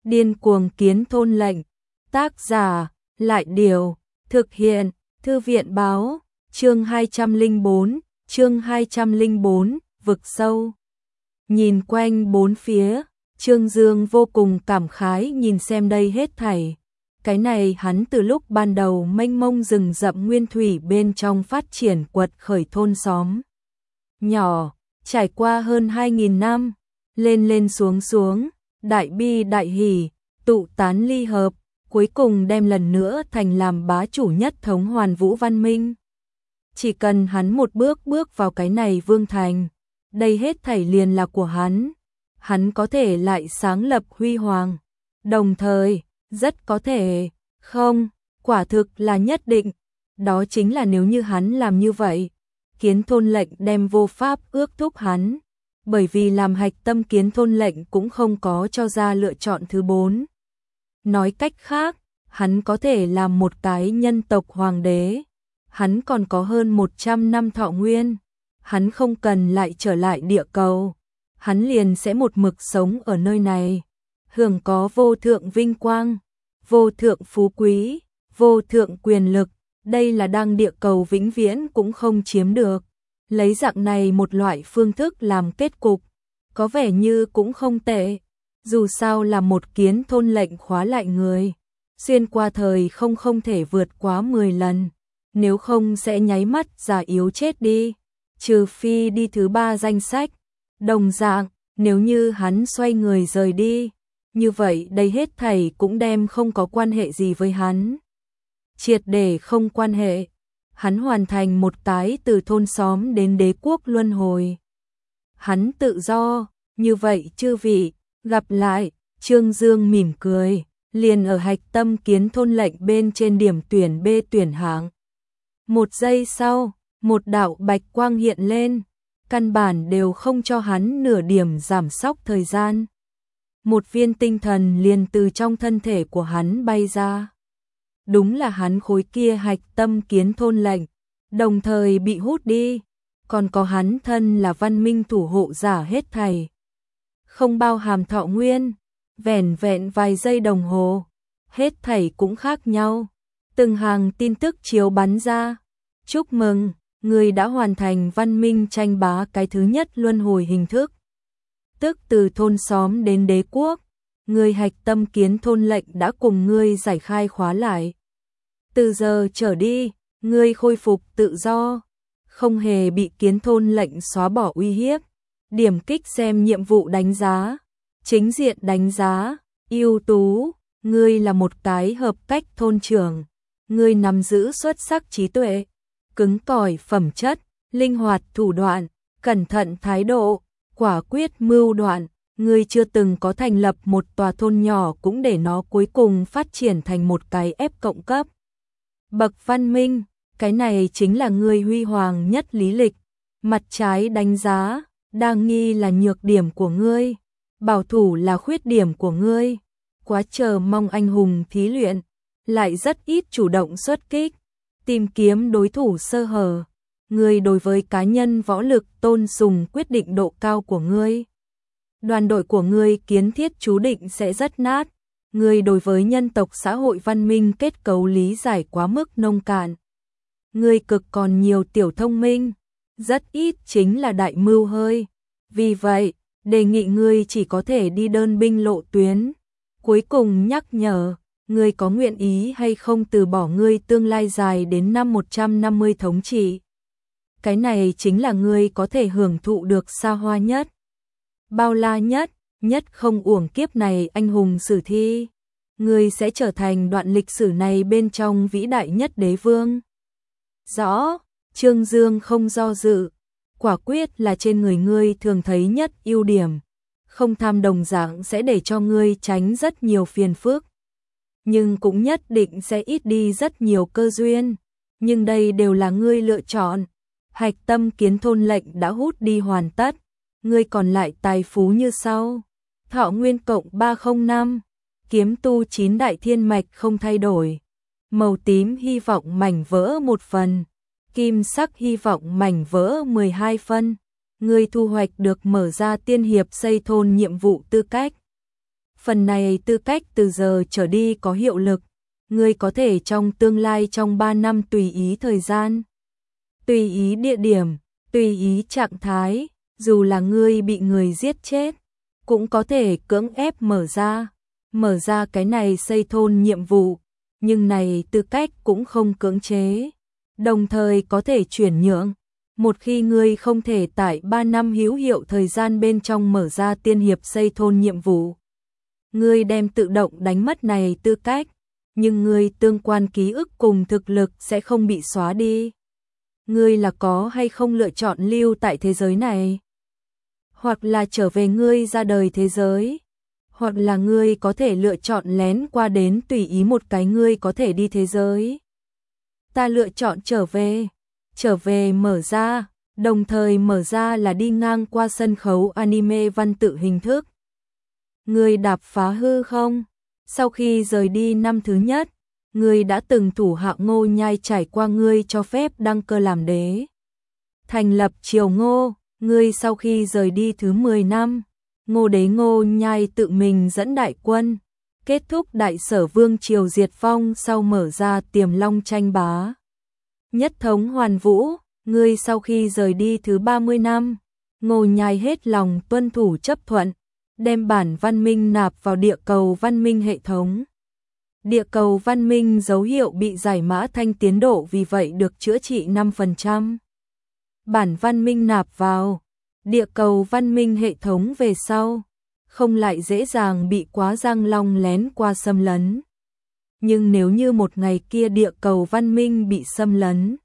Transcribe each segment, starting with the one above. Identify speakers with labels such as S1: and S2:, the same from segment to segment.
S1: Điên cuồng kiến thôn lệnh. Tác giả, Lại Điều. Thực hiện, Thư viện báo. Chương 204, vực sâu. Nhìn quanh bốn phía, Trương Dương vô cùng cảm khái nhìn xem đây hết thảy. Cái này hắn từ lúc ban đầu mênh mông rừng rậm nguyên thủy bên trong phát triển quật khởi thôn xóm nhỏ, trải qua hơn 2.000 năm, lên lên xuống xuống, đại bi đại hỷ, tụ tán ly hợp, cuối cùng đem lần nữa thành làm bá chủ nhất thống hoàn vũ văn minh. Chỉ cần hắn một bước bước vào cái này vương thành, đây hết thảy liền là của hắn có thể lại sáng lập huy hoàng, đồng thời, rất có thể, không, quả thực là nhất định, đó chính là nếu như hắn làm như vậy, kiến thôn lệnh đem vô pháp ước thúc hắn, bởi vì làm hạch tâm kiến thôn lệnh cũng không có cho ra lựa chọn thứ 4. Nói cách khác, hắn có thể làm một cái nhân tộc hoàng đế, hắn còn có hơn 100 năm thọ nguyên, hắn không cần lại trở lại địa cầu, hắn liền sẽ một mực sống ở nơi này, hưởng có vô thượng vinh quang, vô thượng phú quý, vô thượng quyền lực, đây là đang địa cầu vĩnh viễn cũng không chiếm được. Lấy dạng này một loại phương thức làm kết cục, có vẻ như cũng không tệ, dù sao là một kiến thôn lệnh khóa lại người, xuyên qua thời không thể vượt quá 10 lần, nếu không sẽ nháy mắt già yếu chết đi, trừ phi đi thứ 3 danh sách. Đồng dạng, nếu như hắn xoay người rời đi, như vậy đây hết thảy cũng đem không có quan hệ gì với hắn. Triệt để không quan hệ, hắn hoàn thành một cái từ thôn xóm đến đế quốc luân hồi. Hắn tự do, như vậy chư vị, gặp lại, Trương Dương mỉm cười, liền ở hạch tâm kiến thôn lệnh bên trên điểm tuyển B tuyển hạng. Một giây sau, một đạo bạch quang hiện lên, căn bản đều không cho hắn nửa điểm giảm sóc thời gian. Một viên tinh thần liền từ trong thân thể của hắn bay ra. Đúng là hắn khối kia hạch tâm kiến thôn lệnh, đồng thời bị hút đi, còn có hắn thân là văn minh thủ hộ giả hết thảy. Không bao hàm thọ nguyên, vẻn vẹn vài giây đồng hồ, hết thảy cũng khác nhau. Từng hàng tin tức chiếu bắn ra. Chúc mừng, người đã hoàn thành văn minh tranh bá cái thứ nhất luân hồi hình thức. Tức từ thôn xóm đến đế quốc, người hạch tâm kiến thôn lệnh đã cùng ngươi giải khai khóa lại. Từ giờ trở đi, ngươi khôi phục tự do, không hề bị kiến thôn lệnh xóa bỏ uy hiếp. Điểm kích xem nhiệm vụ đánh giá, chính diện đánh giá, ưu tú, ngươi là một cái hợp cách thôn trưởng, ngươi nắm giữ xuất sắc trí tuệ, cứng cỏi phẩm chất, linh hoạt thủ đoạn, cẩn thận thái độ, quả quyết mưu đoạn, ngươi chưa từng có thành lập một tòa thôn nhỏ cũng để nó cuối cùng phát triển thành một cái F cộng cấp. Bậc văn minh, cái này chính là ngươi huy hoàng nhất lý lịch. Mặt trái đánh giá, đa nghi là nhược điểm của ngươi, bảo thủ là khuyết điểm của ngươi, quá chờ mong anh hùng thí luyện, lại rất ít chủ động xuất kích, tìm kiếm đối thủ sơ hở. Ngươi đối với cá nhân võ lực tôn sùng quyết định độ cao của ngươi. Đoàn đội của ngươi kiến thiết chú định sẽ rất nát. Ngươi đối với nhân tộc xã hội văn minh kết cấu lý giải quá mức nông cạn. Ngươi cực còn nhiều tiểu thông minh, rất ít chính là đại mưu hơi. Vì vậy, đề nghị ngươi chỉ có thể đi đơn binh lộ tuyến. Cuối cùng nhắc nhở, ngươi có nguyện ý hay không từ bỏ ngươi tương lai dài đến năm 150 thống trị. Cái này chính là ngươi có thể hưởng thụ được xa hoa nhất, bao la nhất, nhất không uổng kiếp này anh hùng sử thi. Ngươi sẽ trở thành đoạn lịch sử này bên trong vĩ đại nhất đế vương. Rõ, Trương Dương không do dự, quả quyết là trên người ngươi thường thấy nhất ưu điểm. Không tham đồng dạng sẽ để cho ngươi tránh rất nhiều phiền phức. Nhưng cũng nhất định sẽ ít đi rất nhiều cơ duyên. Nhưng đây đều là ngươi lựa chọn. Hạch tâm kiến thôn lệnh đã hút đi hoàn tất. Ngươi còn lại tài phú như sau. Thọ nguyên cộng 305. Kiếm tu 9 đại thiên mạch không thay đổi. Màu tím hy vọng mảnh vỡ 1 phần. Kim sắc hy vọng mảnh vỡ 12 phân. Ngươi thu hoạch được mở ra tiên hiệp xây thôn nhiệm vụ tư cách. Phần này tư cách từ giờ trở đi có hiệu lực. Ngươi có thể trong tương lai trong 3 năm tùy ý thời gian, tùy ý địa điểm, tùy ý trạng thái, dù là ngươi bị người giết chết, cũng có thể cưỡng ép mở ra cái này xây thôn nhiệm vụ, nhưng này tư cách cũng không cưỡng chế, đồng thời có thể chuyển nhượng. Một khi ngươi không thể tại 3 năm hữu hiệu thời gian bên trong mở ra tiên hiệp xây thôn nhiệm vụ, ngươi đem tự động đánh mất này tư cách, nhưng ngươi tương quan ký ức cùng thực lực sẽ không bị xóa đi. Ngươi là có hay không lựa chọn lưu tại thế giới này, hoặc là trở về ngươi ra đời thế giới, hoặc là ngươi có thể lựa chọn lén qua đến tùy ý một cái ngươi có thể đi thế giới. Ta lựa chọn trở về mở ra, đồng thời mở ra là đi ngang qua sân khấu anime văn tự hình thức. Ngươi đạp phá hư không? Sau khi rời đi năm thứ nhất, ngươi đã từng thủ hạ Ngô Nhai trải qua ngươi cho phép đăng cơ làm đế. Thành lập triều Ngô, ngươi sau khi rời đi thứ 10 năm, Ngô đế Ngô Nhai tự mình dẫn đại quân, kết thúc đại sở vương triều diệt vong sau mở ra Tiềm Long tranh bá. Nhất thống hoàn vũ, ngươi sau khi rời đi thứ 30 năm, Ngô Nhai hết lòng tuân thủ chấp thuận, đem bản văn minh nạp vào địa cầu văn minh hệ thống. Địa cầu văn minh dấu hiệu bị giải mã thanh tiến độ vì vậy được chữa trị 5%. Bản văn minh nạp vào địa cầu văn minh hệ thống về sau, không lại dễ dàng bị quá giang long lén qua xâm lấn. Nhưng nếu như một ngày kia địa cầu văn minh bị xâm lấn,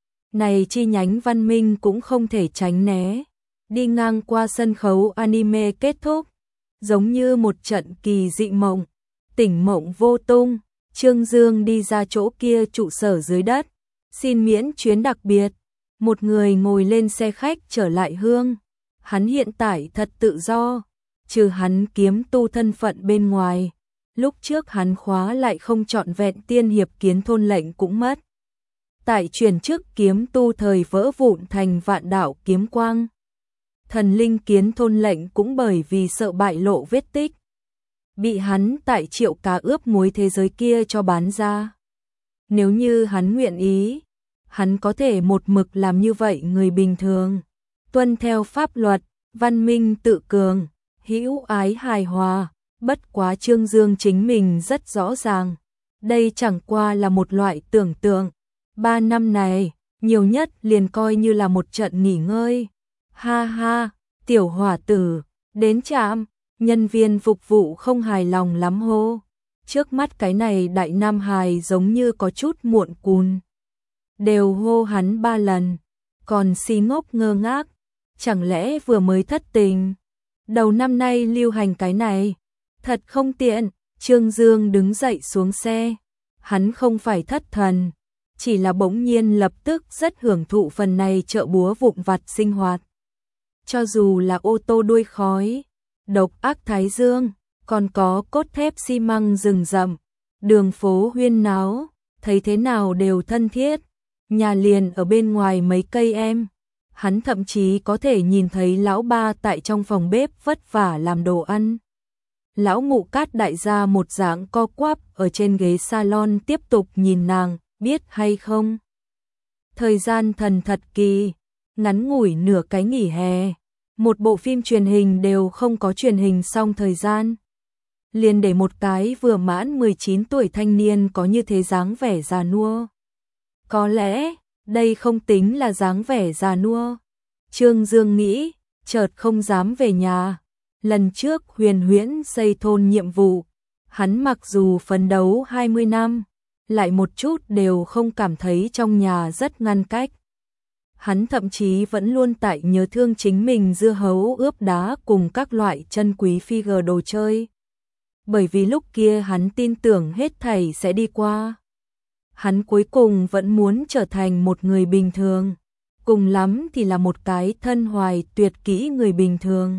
S1: này chi nhánh văn minh cũng không thể tránh né, đi ngang qua sân khấu anime kết thúc, giống như một trận kỳ dị mộng, tỉnh mộng vô tung. Trương Dương đi ra chỗ kia trụ sở dưới đất, xin miễn chuyến đặc biệt, một người ngồi lên xe khách trở lại Hương. Hắn hiện tại thật tự do, trừ hắn kiếm tu thân phận bên ngoài, lúc trước hắn khóa lại không trọn vẹn tiên hiệp kiến thôn lệnh cũng mất. Tại chuyển chức kiếm tu thời vỡ vụn thành vạn đạo kiếm quang. Thần linh kiến thôn lệnh cũng bởi vì sợ bại lộ vết tích, bị hắn tại triệu cá ướp muối thế giới kia cho bán ra. Nếu như hắn nguyện ý, hắn có thể một mực làm như vậy người bình thường, tuân theo pháp luật, văn minh tự cường, hữu ái hài hòa, bất quá Trương Dương chính mình rất rõ ràng, đây chẳng qua là một loại tưởng tượng. 3 năm này, nhiều nhất liền coi như là một trận nghỉ ngơi. Ha ha, tiểu hỏa tử, đến trạm, nhân viên phục vụ không hài lòng lắm hô. Trước mắt cái này đại nam hài giống như có chút muộn cùn. Đều hô hắn 3 lần, còn si ngốc ngơ ngác, chẳng lẽ vừa mới thất tình. Đầu năm nay lưu hành cái này, thật không tiện. Trương Dương đứng dậy xuống xe, hắn không phải thất thần, chỉ là bỗng nhiên lập tức rất hưởng thụ phần này chợ búa vụn vặt sinh hoạt. Cho dù là ô tô đuôi khói, độc ác thái dương, còn có cốt thép xi măng rừng rậm, đường phố huyên náo, thấy thế nào đều thân thiết. Nhà liền ở bên ngoài mấy cây em, hắn thậm chí có thể nhìn thấy lão ba tại trong phòng bếp vất vả làm đồ ăn. Lão mụ Cát đại gia một dạng co quắp ở trên ghế salon tiếp tục nhìn nàng, biết hay không? Thời gian thần thật kỳ, ngắn ngủi nửa cái nghỉ hè, một bộ phim truyền hình đều không có truyền hình xong thời gian. Liền để một cái vừa mãn 19 tuổi thanh niên có như thế dáng vẻ già nua. Có lẽ, đây không tính là dáng vẻ già nua. Trương Dương nghĩ, chợt không dám về nhà. Lần trước Huyền Huyễn xây thôn nhiệm vụ, hắn mặc dù phấn đấu 20 năm, lại một chút đều không cảm thấy trong nhà rất ngăn cách. Hắn thậm chí vẫn luôn tại nhớ thương chính mình dưa hấu ướp đá cùng các loại chân quý figure đồ chơi. Bởi vì lúc kia hắn tin tưởng hết thảy sẽ đi qua. Hắn cuối cùng vẫn muốn trở thành một người bình thường, cùng lắm thì là một cái thân hoài tuyệt kỹ người bình thường.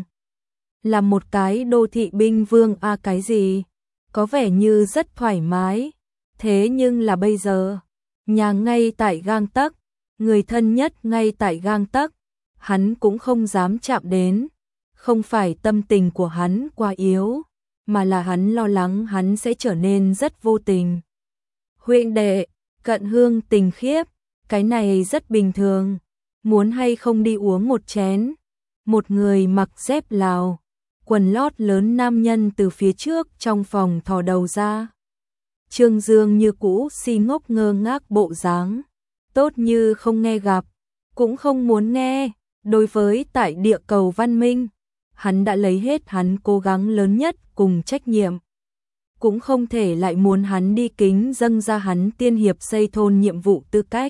S1: Là một cái đô thị binh vương cái gì, có vẻ như rất thoải mái. Thế nhưng là bây giờ, nhà ngay tại gang tấc, người thân nhất ngay tại gang tấc, hắn cũng không dám chạm đến. Không phải tâm tình của hắn quá yếu, mà là hắn lo lắng hắn sẽ trở nên rất vô tình. Huynh đệ, Cận Hương tình khiếp, cái này rất bình thường, muốn hay không đi uống một chén. Một người mặc dép Lào, quần lót lớn nam nhân từ phía trước trong phòng thò đầu ra. Trương Dương như cũ si ngốc ngơ ngác bộ dáng, tốt như không nghe gặp, cũng không muốn nghe. Đối với tại địa cầu văn minh, hắn đã lấy hết hắn cố gắng lớn nhất cùng trách nhiệm. Cũng không thể lại muốn hắn đi kính dâng ra hắn tiên hiệp xây thôn nhiệm vụ tư cách.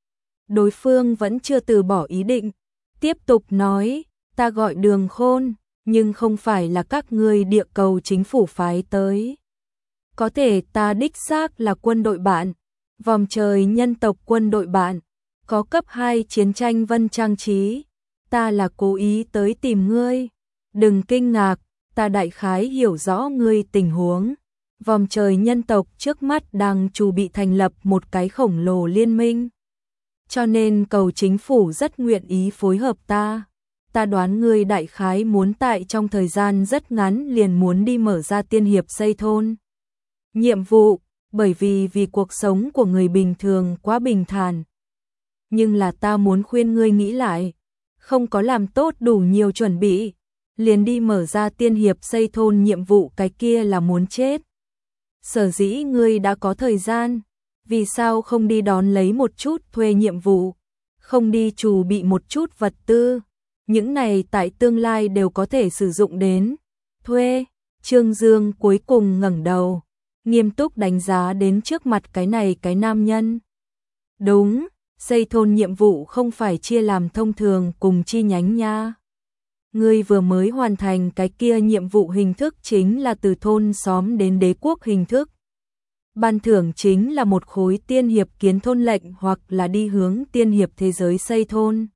S1: Đối phương vẫn chưa từ bỏ ý định, tiếp tục nói, ta gọi Đường Khôn, nhưng không phải là các ngươi địa cầu chính phủ phái tới. Có thể ta đích xác là quân đội bạn, vòm trời nhân tộc quân đội bạn, có cấp 2 chiến tranh vân trang trí, ta là cố ý tới tìm ngươi. Đừng kinh ngạc, ta đại khái hiểu rõ ngươi tình huống. Vòm trời nhân tộc trước mắt đang chuẩn bị thành lập một cái khổng lồ liên minh. Cho nên cầu chính phủ rất nguyện ý phối hợp ta. Ta đoán ngươi đại khái muốn tại trong thời gian rất ngắn liền muốn đi mở ra tiên hiệp xây thôn. Nhiệm vụ, bởi vì cuộc sống của người bình thường quá bình thản. Nhưng là ta muốn khuyên ngươi nghĩ lại, không có làm tốt đủ nhiều chuẩn bị, liền đi mở ra tiên hiệp xây thôn nhiệm vụ cái kia là muốn chết. Sở dĩ ngươi đã có thời gian, vì sao không đi đón lấy một chút thuê nhiệm vụ, không đi chuẩn bị một chút vật tư, những này tại tương lai đều có thể sử dụng đến. Thuê, Trương Dương cuối cùng ngẩng đầu, nghiêm túc đánh giá đến trước mặt cái này cái nam nhân. Đúng, xây thôn nhiệm vụ không phải chia làm thông thường cùng chi nhánh nha. Ngươi vừa mới hoàn thành cái kia nhiệm vụ hình thức chính là từ thôn xóm đến đế quốc hình thức. Ban thưởng chính là một khối tiên hiệp kiến thôn lệnh hoặc là đi hướng tiên hiệp thế giới xây thôn.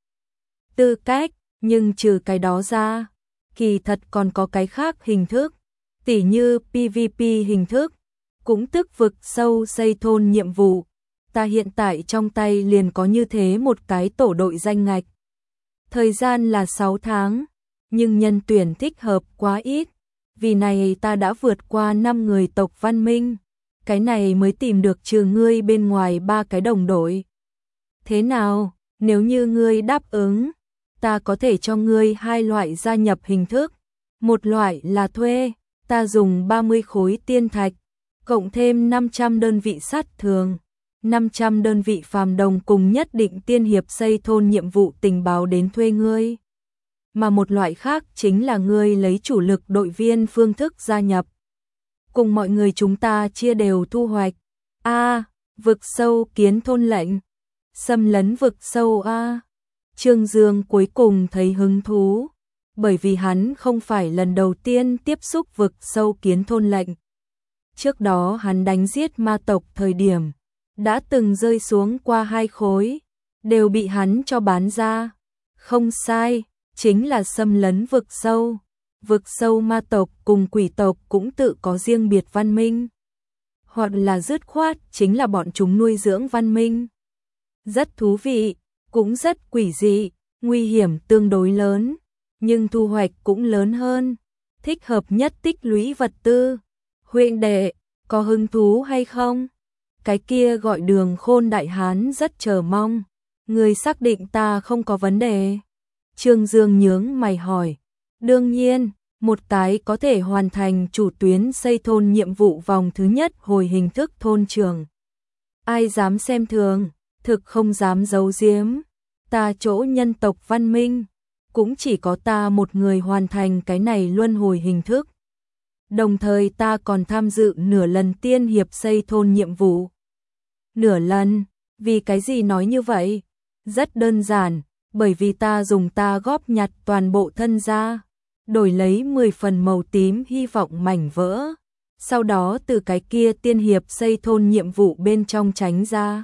S1: Tư cách, nhưng trừ cái đó ra, kỳ thật còn có cái khác hình thức, tỉ như PVP hình thức, cũng tức vực sâu xây thôn nhiệm vụ. Ta hiện tại trong tay liền có như thế một cái tổ đội danh ngạch. Thời gian là 6 tháng, nhưng nhân tuyển thích hợp quá ít, vì này ta đã vượt qua 5 người tộc văn minh, cái này mới tìm được trừ ngươi bên ngoài 3 cái đồng đội. Thế nào, nếu như ngươi đáp ứng, ta có thể cho ngươi 2 loại gia nhập hình thức, một loại là thuê, ta dùng 30 khối tiên thạch, cộng thêm 500 đơn vị sát thường, 500 đơn vị phàm đồng cùng nhất định tiên hiệp xây thôn nhiệm vụ tình báo đến thuê ngươi. Mà một loại khác chính là ngươi lấy chủ lực đội viên phương thức gia nhập. Cùng mọi người chúng ta chia đều thu hoạch. A, vực sâu kiến thôn lệnh. Xâm lấn vực sâu A. Trương Dương cuối cùng thấy hứng thú, bởi vì hắn không phải lần đầu tiên tiếp xúc vực sâu kiến thôn lệnh. Trước đó hắn đánh giết ma tộc thời điểm, đã từng rơi xuống qua 2 khối, đều bị hắn cho bán ra. Không sai, chính là xâm lấn vực sâu. Vực sâu ma tộc cùng quỷ tộc cũng tự có riêng biệt văn minh. Hoặc là dứt khoát chính là bọn chúng nuôi dưỡng văn minh. Rất thú vị, cũng rất quỷ dị, nguy hiểm tương đối lớn, nhưng thu hoạch cũng lớn hơn. Thích hợp nhất tích lũy vật tư. Huynh đệ, có hứng thú hay không? Cái kia gọi Đường Khôn đại hán rất chờ mong. Người xác định ta không có vấn đề. Trương Dương nhướng mày hỏi. Đương nhiên, một cái có thể hoàn thành chủ tuyến xây thôn nhiệm vụ vòng thứ nhất hồi hình thức thôn trường. Ai dám xem thường, thực không dám giấu giếm. Ta chỗ nhân tộc văn minh, cũng chỉ có ta một người hoàn thành cái này luân hồi hình thức. Đồng thời ta còn tham dự nửa lần tiên hiệp xây thôn nhiệm vụ. Nửa lần, vì cái gì nói như vậy? Rất đơn giản, bởi vì ta dùng ta góp nhặt toàn bộ thân gia, đổi lấy 10 phần màu tím hy vọng mảnh vỡ. Sau đó từ cái kia tiên hiệp xây thôn nhiệm vụ bên trong tránh ra.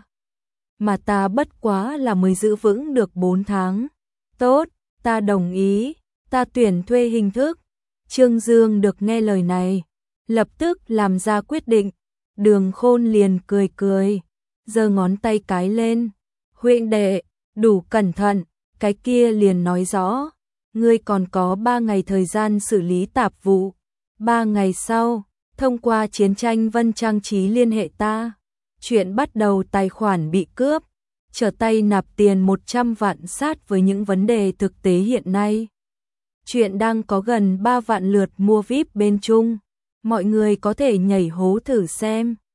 S1: Mà ta bất quá là mới giữ vững được 4 tháng. Tốt, ta đồng ý, ta tuyển thuê hình thức. Trương Dương được nghe lời này, lập tức làm ra quyết định. Đường Khôn liền cười cười, giơ ngón tay cái lên. Huynh đệ, đủ cẩn thận, cái kia liền nói rõ. Ngươi còn có 3 ngày thời gian xử lý tạp vụ. 3 ngày sau, thông qua chiến tranh Vân Trang Trí liên hệ ta. Chuyện bắt đầu tài khoản bị cướp, trở tay nạp tiền 100 vạn sát với những vấn đề thực tế hiện nay. Chuyện đang có gần 3 vạn lượt mua VIP bên Trung. Mọi người có thể nhảy hố thử xem.